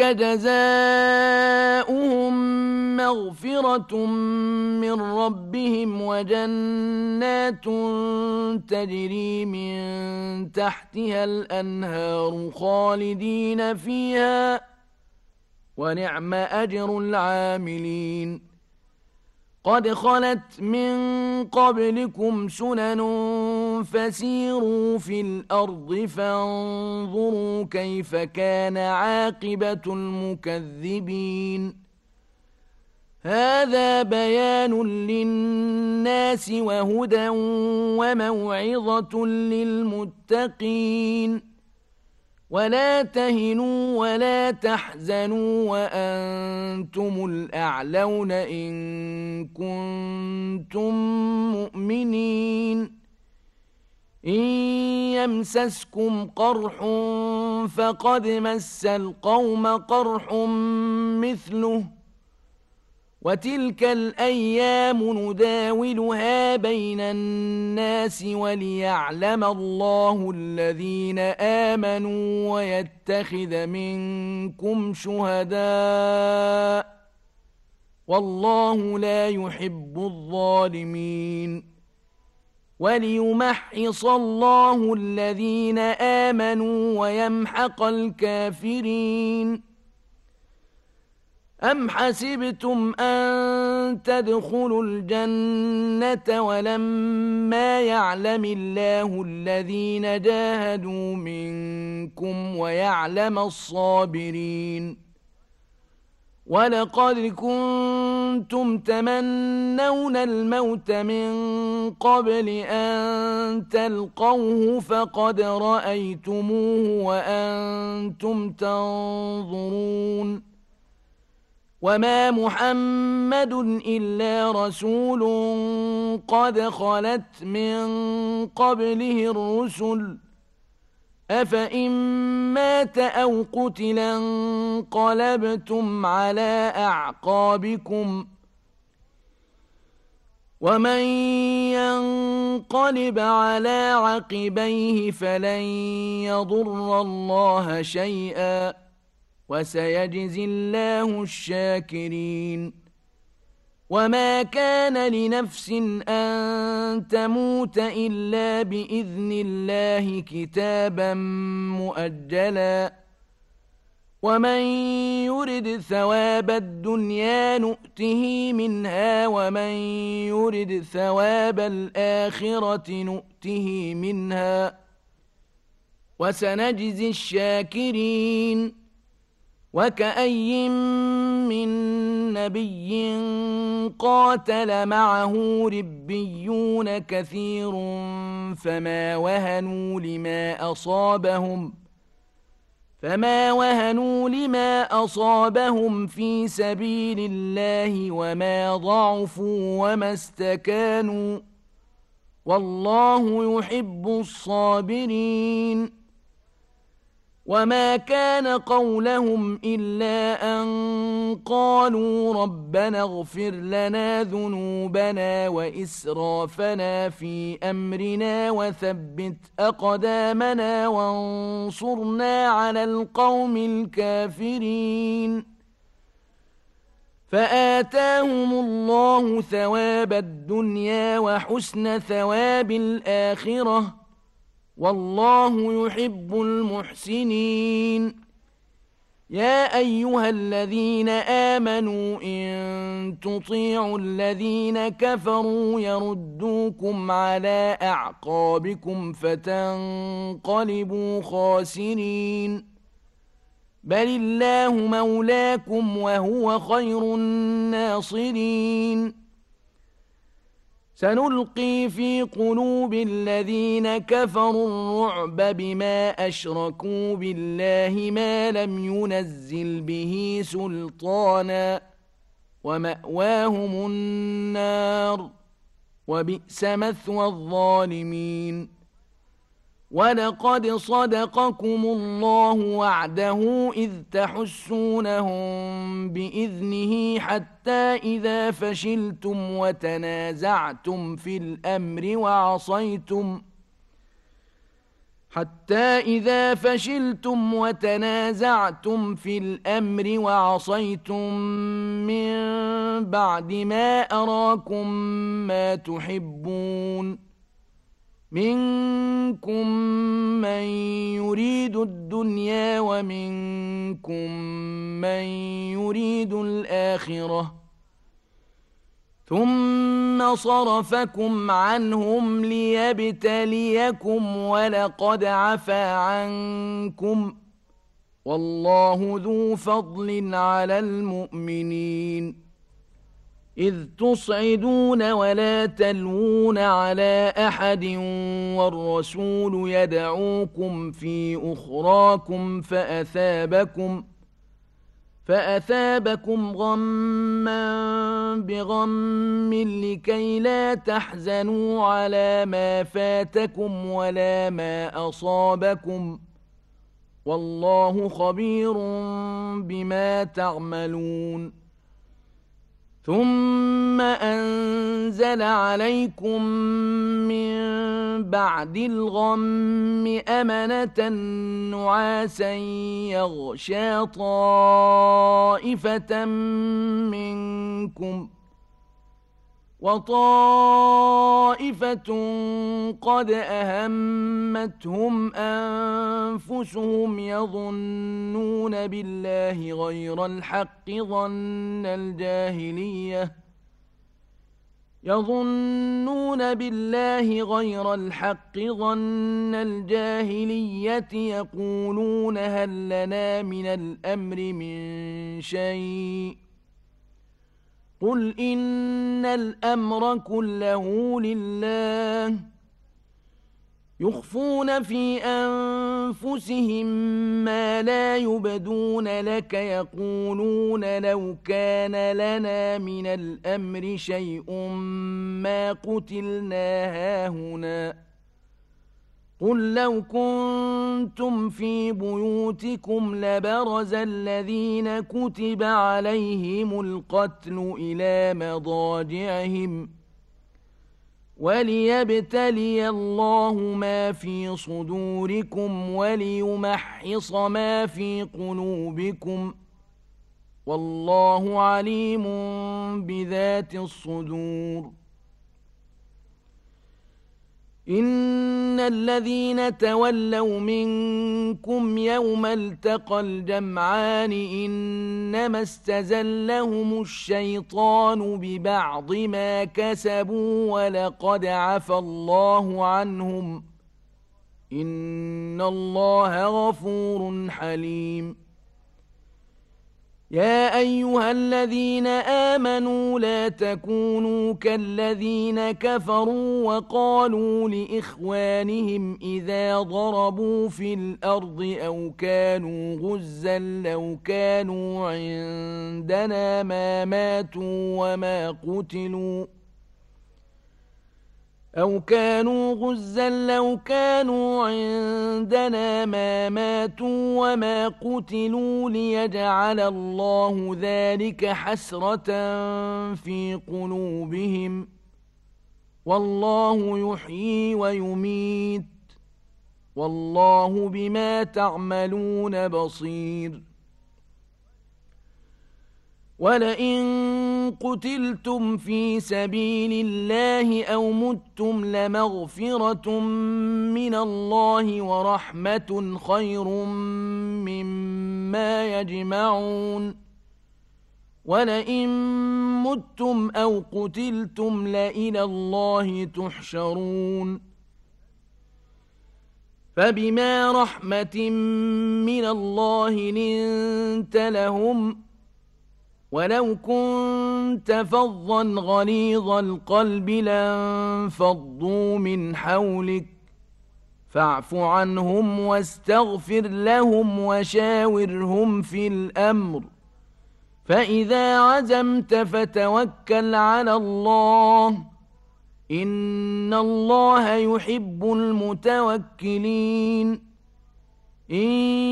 جزاؤهم مغفرة من ربهم وجنات تجري من تحتها الأنهار خالدين فيها ونعم أجر العاملين قد خلت من قبلكم سنن فسيروا في الأرض فانظروا كيف كان عاقبة المكذبين هذا بيان للناس وهدى وموعظة للمتقين ولا تهنوا ولا تحزنوا وأنتم الأعلون إن كنتم مؤمنين إن يمسسكم قرح فقد مس القوم قرح مثله وتلك الأيام نداولها بين الناس وليعلم الله الذين آمنوا ويتخذ منكم شهداء والله لا يحب الظالمين وليمحص الله الذين آمنوا ويمحق الكافرين أم حسبتم أن تدخلوا الجنة ولما يعلم الله الذين جاهدوا منكم ويعلم الصابرين ولقد كنتم تمنون الموت من قبل أن تلقوه فقد رأيتموه وأنتم تنظرون وما محمد إلا رسول قد خلت من قبله الرسل أفإن مات أو قتل انقلبتم على أعقابكم ومن ينقلب على عقبيه فلن يضر الله شيئا وسيجزي الله الشاكرين وما كان لنفس أن تموت إلا بإذن الله كتابا مؤجلا ومن يرد ثواب الدنيا نؤته منها ومن يرد ثواب الآخرة نؤته منها وسنجزي الشاكرين وكأي من نبي قاتل معه ربيون كثير فما وهنوا لما أصابهم فما وهنوا لما أصابهم في سبيل الله وما ضعفوا وما استكانوا والله يحب الصابرين وما كان قولهم إلا أن قالوا ربنا اغفر لنا ذنوبنا وإسرافنا في أمرنا وثبت أقدامنا وانصرنا على القوم الكافرين فآتاهم الله ثواب الدنيا وحسن ثواب الآخرة والله يحب المحسنين يا أيها الذين آمنوا إن تطيعوا الذين كفروا يردوكم على أعقابكم فتنقلبوا خاسرين بل الله مولاكم وهو خير الناصرين سنلقي في قلوب الذين كفروا الرعب بما أشركوا بالله ما لم ينزل به سلطانا ومأواهم النار وبئس مثوى الظالمين ولقد صدقكم الله وعده إذ تحسونهم بإذنه حتى إذا فشلتم وتنازعتم في الأمر وعصيتم حتى إذا فشلتم وتنازعتم في الأمر وعصيتم من بعد ما أراكم ما تحبون منكم من يريد الدنيا ومنكم من يريد الآخرة ثم صرفكم عنهم ليبتليكم ولقد عفا عنكم والله ذو فضل على المؤمنين إذ تصعدون ولا تلوون على أحد والرسول يدعوكم في أخراكم فأثابكم فأثابكم غما بغم لكي لا تحزنوا على ما فاتكم ولا ما أصابكم والله خبير بما تعملون ثم أنزل عليكم من بعد الغم أمنة نعاسا يغشى طائفة منكم وطائفة قد أهمتهم أنفسهم يظنون بالله غير الحق ظن الجاهلية يظنون بالله غير الحق ظن الجاهلية يقولون هل لنا من الأمر من شيء قل إن الأمر كله لله يخفون في أنفسهم ما لا يبدون لك يقولون لو كان لنا من الأمر شيء ما قتلنا هاهنا قل لو كنتم في بيوتكم لبرز الذين كتب عليهم القتل إلى مضاجعهم وليبتلي الله ما في صدوركم وليمحص ما في قلوبكم والله عليم بذات الصدور إن الذين تولوا منكم يوم التقى الجمعان إنما استزلهم الشيطان ببعض ما كسبوا ولقد عفى الله عنهم إن الله غفور حليم يا أيها الذين آمنوا لا تكونوا كالذين كفروا وقالوا لإخوانهم إذا ضربوا في الأرض أو كانوا غزا لو كانوا عندنا ما ماتوا وما قتلوا أو كانوا غزا لو كانوا عندنا ما ماتوا وما قتلوا ليجعل الله ذلك حسرة في قلوبهم والله يحيي ويميت والله بما تعملون بصير ولئن قتلتم في سبيل الله أو متم لمغفرة من الله ورحمة خير مما يجمعون ولئن متم أو قتلتم لإلى الله تحشرون فبما رحمة من الله لنت لهم ولو كنت فظا غليظ القلب لانفضوا من حولك فاعف عنهم واستغفر لهم وشاورهم في الأمر فإذا عزمت فتوكل على الله إن الله يحب المتوكلين إن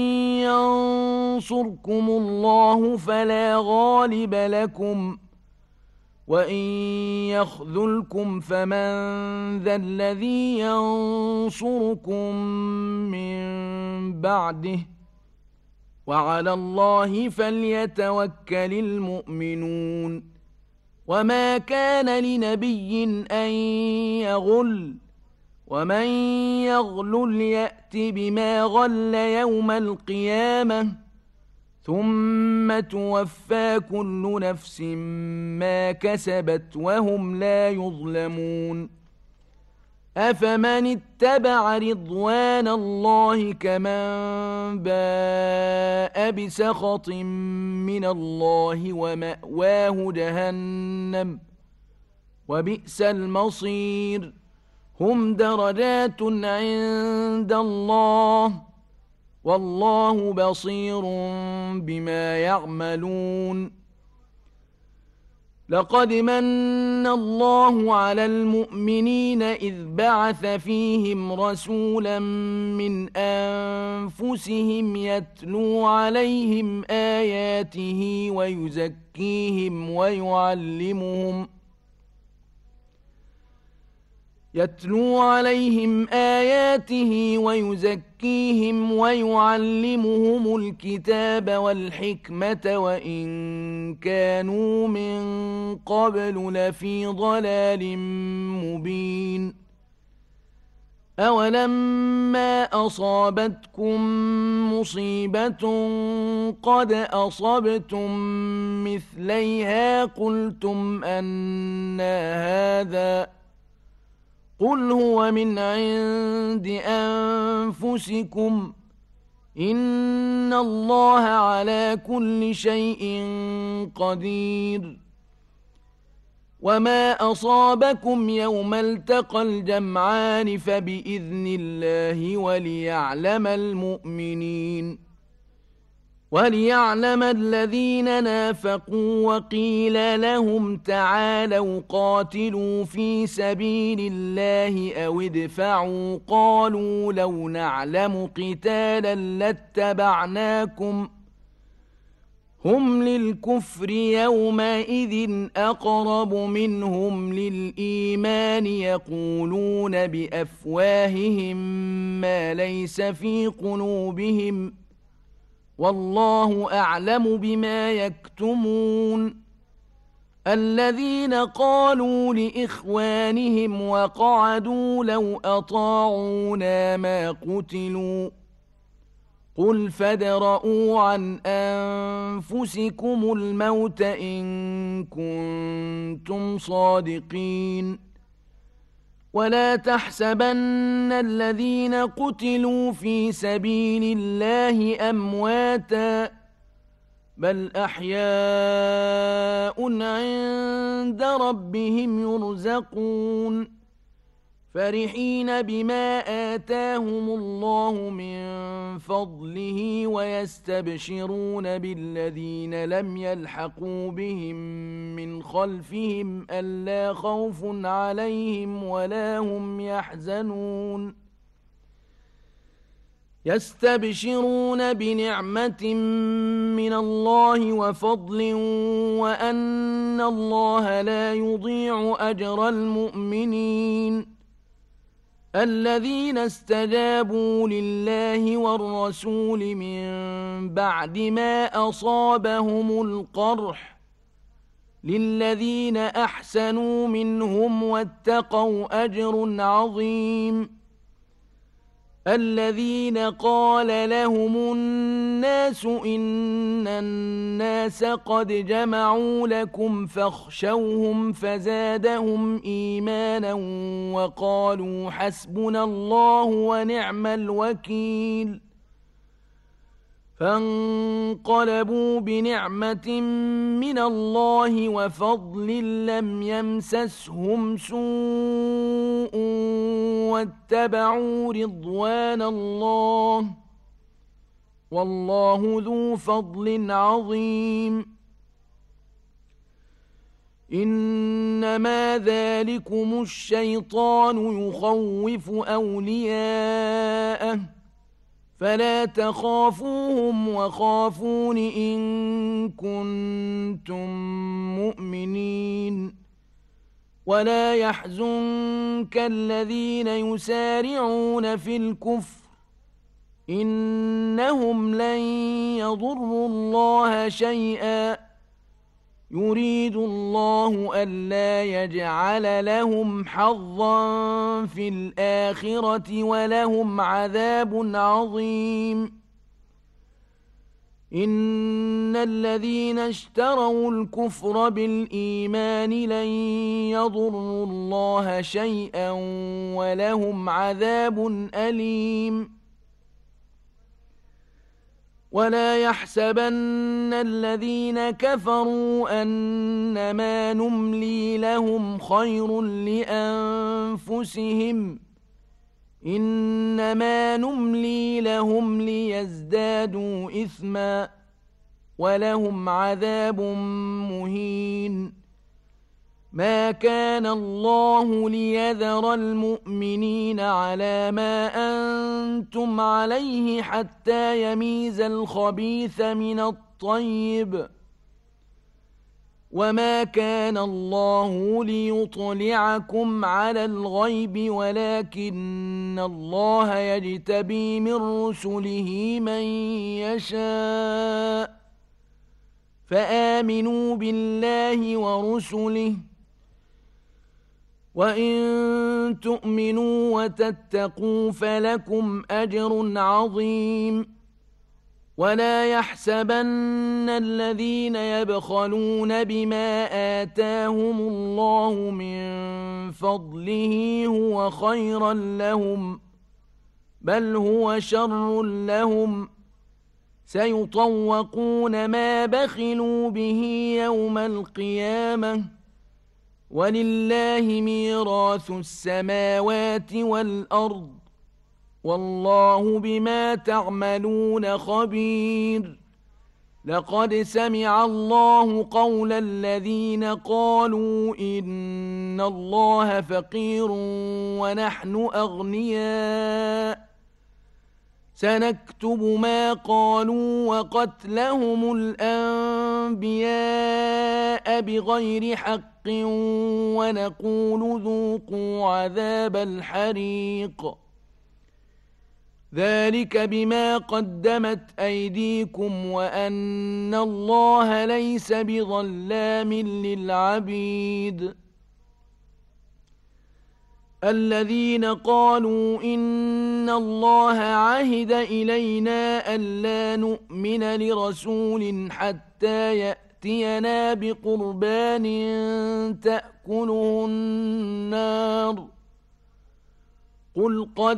ينصركم الله فلا غالب لكم وإن يخذلكم فمن ذا الذي ينصركم من بعده وعلى الله فليتوكل المؤمنون وما كان لنبي أن يغل ومن يغلل يأت بما غل يوم القيامة ثم توفى كل نفس ما كسبت وهم لا يظلمون أفمن اتبع رضوان الله كمن باء بسخط من الله ومأواه جهنم وبئس المصير هم درجات عند الله والله بصير بما يعملون لقد من الله على المؤمنين إذ بعث فيهم رسولا من أنفسهم يتلو عليهم آياته ويزكيهم ويعلمهم يتلو عليهم آياته ويزكيهم ويعلمهم الكتاب والحكمة وإن كانوا من قبل لفي ضلال مبين أولما أصابتكم مصيبة قد أصبتم مثليها قلتم أنى هذا قل هو من عند أنفسكم إن الله على كل شيء قدير وما أصابكم يوم التقى الجمعان فبإذن الله وليعلم المؤمنين وليعلم الذين نافقوا وقيل لهم تعالوا قاتلوا في سبيل الله أو ادفعوا قالوا لو نعلم قتالا لاتبعناكم هم للكفر يومئذ أقرب منهم للإيمان يقولون بأفواههم ما ليس في قلوبهم والله أعلم بما يكتمون الذين قالوا لإخوانهم وقعدوا لو أطاعونا ما قتلوا قل فادرءوا عن أنفسكم الموت إن كنتم صادقين ولا تحسبن الذين قتلوا في سبيل الله أمواتا بل أحياء عند ربهم يرزقون فرحين بما آتاهم الله من فضله ويستبشرون بالذين لم يلحقوا بهم من خلفهم ألا خوف عليهم ولا هم يحزنون يستبشرون بنعمة من الله وفضل وأن الله لا يضيع أجر المؤمنين الذين استجابوا لله والرسول من بعد ما أصابهم القرح للذين أحسنوا منهم واتقوا أجر عظيم الذين قال لهم الناس إن الناس قد جمعوا لكم فاخشوهم فزادهم إيمانا وقالوا حسبنا الله ونعم الوكيل فانقلبوا بنعمة من الله وفضل لم يمسسهم سوء واتبعوا رضوان الله والله ذو فضل عظيم إنما ذلكم الشيطان يخوف أولياءه فلا تخافوهم وخافون إن كنتم مؤمنين ولا يحزنك الذين يسارعون في الكفر إنهم لن يضروا الله شيئا يريد الله ألا يجعل لهم حظا في الآخرة ولهم عذاب عظيم إن الذين اشتروا الكفر بالإيمان لن يضروا الله شيئا ولهم عذاب أليم. ولا يحسبن الذين كفروا أنما نملي لهم خير لأنفسهم إنما نملي لهم ليزدادوا إثما ولهم عذاب مهين. ما كان الله ليذر المؤمنين على ما أنتم عليه حتى يميز الخبيث من الطيب وما كان الله ليطلعكم على الغيب ولكن الله يجتبي من رسله من يشاء فآمنوا بالله ورسله وإن تؤمنوا وتتقوا فلكم أجر عظيم. ولا يحسبن الذين يبخلون بما آتاهم الله من فضله هو خيرا لهم بل هو شر لهم سيطوقون ما بخلوا به يوم القيامة ولله ميراث السماوات والأرض والله بما تعملون خبير. لقد سمع الله قول الذين قالوا إن الله فقير ونحن أغنياء سنكتب ما قالوا وقتلهم الأنبياء بغير حق ونقول ذوقوا عذاب الحريق ذلك بما قدمت أيديكم وأن الله ليس بظلام للعبيد. الذين قالوا إن الله عهد إلينا ألا نؤمن لرسول حتى يأتينا بقربان تأكله النار قل قد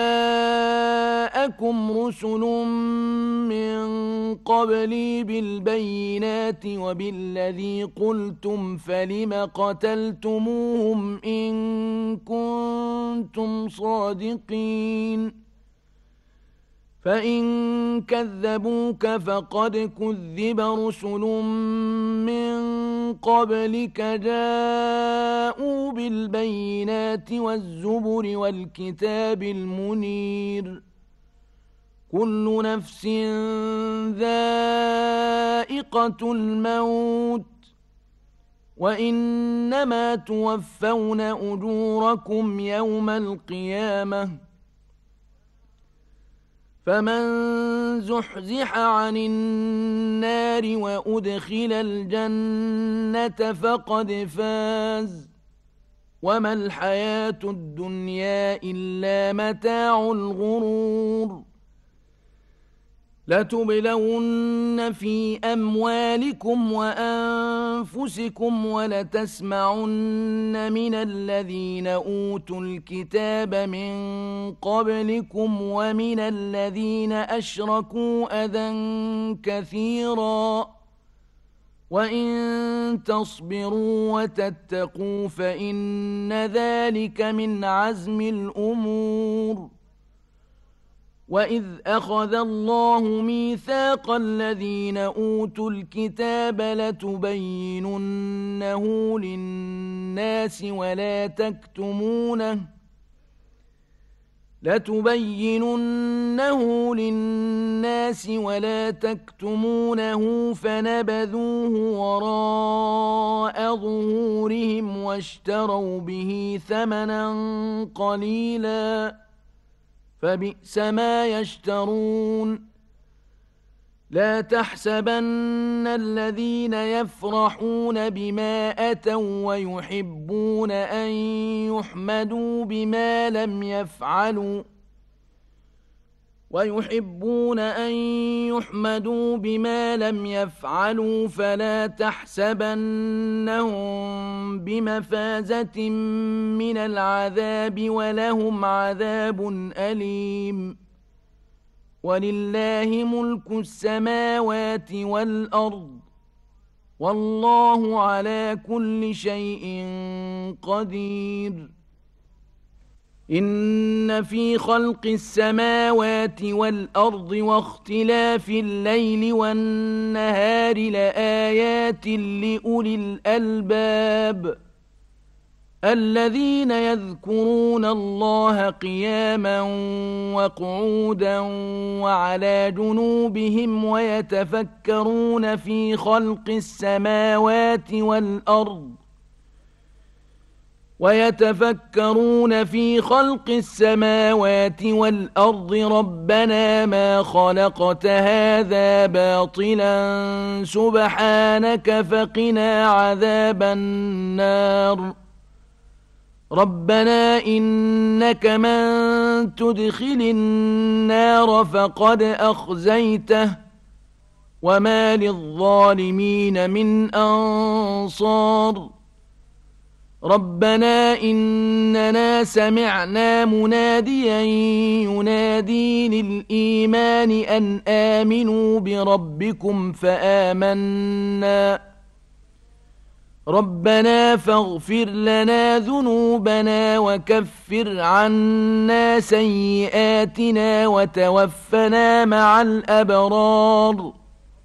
جاءكم رسل من قبلي بالبينات وبالذي قلتم فلم قتلتموهم إن كنتم صادقين فإن كذبوك فقد كذب رسل من قبلك جاءوا بالبينات والزبر والكتاب المنير كل نفس ذائقة الموت وإنما توفون أجوركم يوم القيامة فمن زحزح عن النار وأدخل الجنة فقد فاز وما الحياة الدنيا إلا متاع الغرور. لتبلون في أموالكم وأنفسكم ولتسمعن من الذين أوتوا الكتاب من قبلكم ومن الذين أشركوا أذى كثيرا وإن تصبروا وتتقوا فإن ذلك من عزم الأمور. وإذ أخذ الله ميثاق الذين أوتوا الكتاب لتبيننه للناس ولا تكتمونه لتبيننه للناس ولا تكتمونه فنبذوه وراء ظهورهم واشتروا به ثمنا قليلا فبئس ما يشترون. لا تحسبن الذين يفرحون بما أتوا ويحبون أن يحمدوا بما لم يفعلوا ويحبون أن يحمدوا بما لم يفعلوا فلا تحسبنهم بمفازة من العذاب ولهم عذاب أليم ولله ملك السماوات والأرض والله على كل شيء قدير إن في خلق السماوات والأرض واختلاف الليل والنهار لآيات لأولي الألباب الذين يذكرون الله قياما وقعودا وعلى جنوبهم ويتفكرون في خلق السماوات والأرض ويتفكرون في خلق السماوات والأرض ربنا ما خلقت هذا باطلا سبحانك فقنا عذاب النار ربنا إنك من تدخل النار فقد أخزيته وما للظالمين من أنصار ربنا إننا سمعنا مناديا ينادي للإيمان أن آمنوا بربكم فآمنا ربنا فاغفر لنا ذنوبنا وكفر عنا سيئاتنا وتوفنا مع الأبرار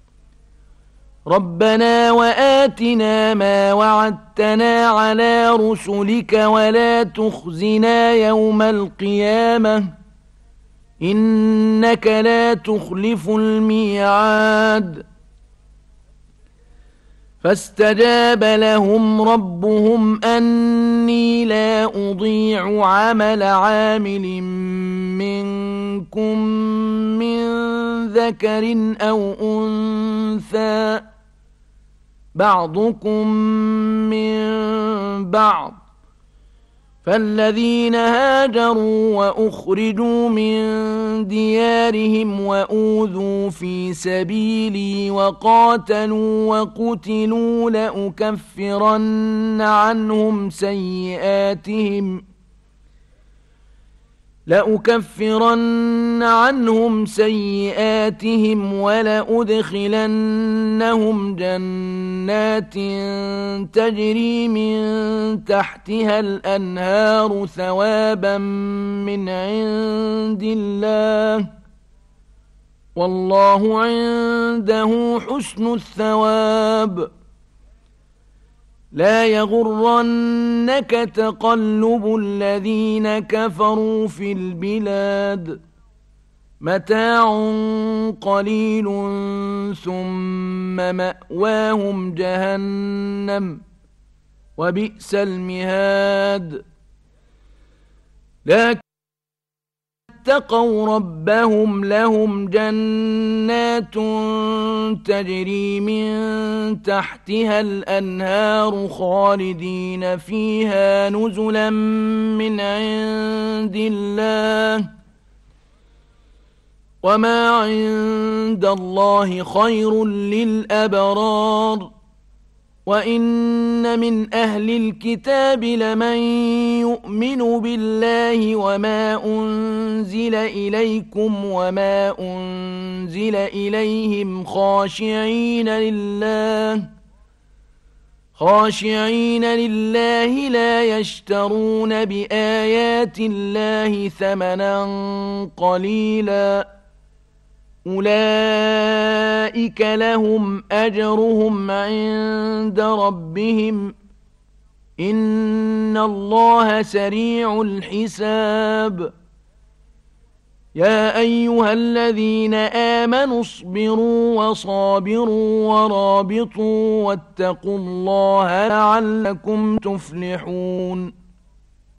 ربنا وآتنا ما وعدتنا على رسلك ولا تخزنا يوم القيامة إنك لا تخلف الميعاد فاستجاب لهم ربهم أني لا أضيع عمل عامل منكم من ذكر أو أنثى بعضكم من بعض فالذين هاجروا وأخرجوا من ديارهم وأوذوا في سبيلي وقاتلوا وقتلوا لأكفرن عنهم سيئاتهم لأكفرن عنهم سيئاتهم ولأدخلنهم جنات تجري من تحتها الأنهار ثوابا من عند الله والله عنده حسن الثواب لا يغرنك تقلب الذين كفروا في البلاد متاع قليل ثم مأواهم جهنم وبئس المهاد لكن اتقوا ربهم لهم جنات تجري من تحتها الأنهار خالدين فيها نزلا من عند الله وما عند الله خير للأبرار وإن من أهل الكتاب لمن يؤمن بالله وما أنزل إليكم وما أنزل إليهم خاشعين لله خاشعين لله لا يشترون بآيات الله ثمنا قليلا أولئك لهم أجرهم عند ربهم إن الله سريع الحساب يا أيها الذين آمنوا اصبروا وصابروا ورابطوا واتقوا الله لعلكم تفلحون